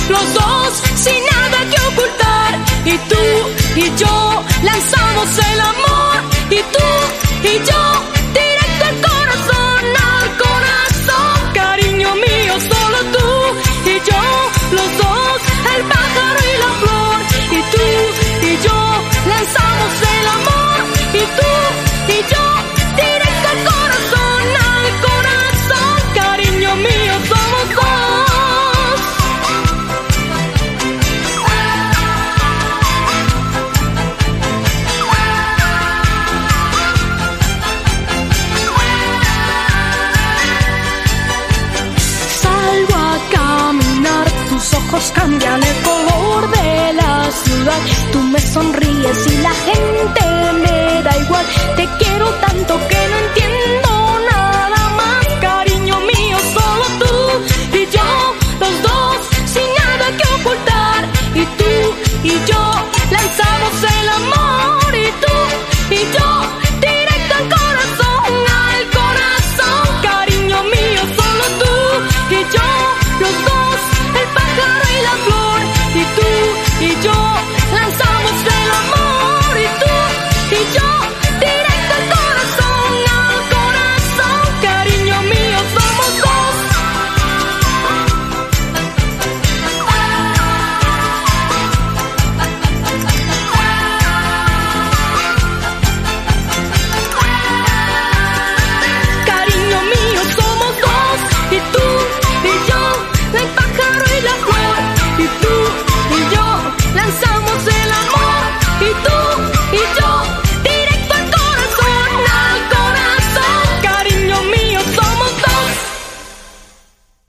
los dos sin nada que ocultar. Y tú y yo lanzamos el amor, y tú y yo directo al corazón, cariño mío, solo tú y yo, los dos, el pájaro y la flor. Y tú y yo lanzamos el amor, y tú y yo directo al corazón, cariño mío, somos dos. Salgo a caminar, tus ojos cambian el color de la ciudad. Tú me sonríes y la gente me da igual. Te quiero tanto que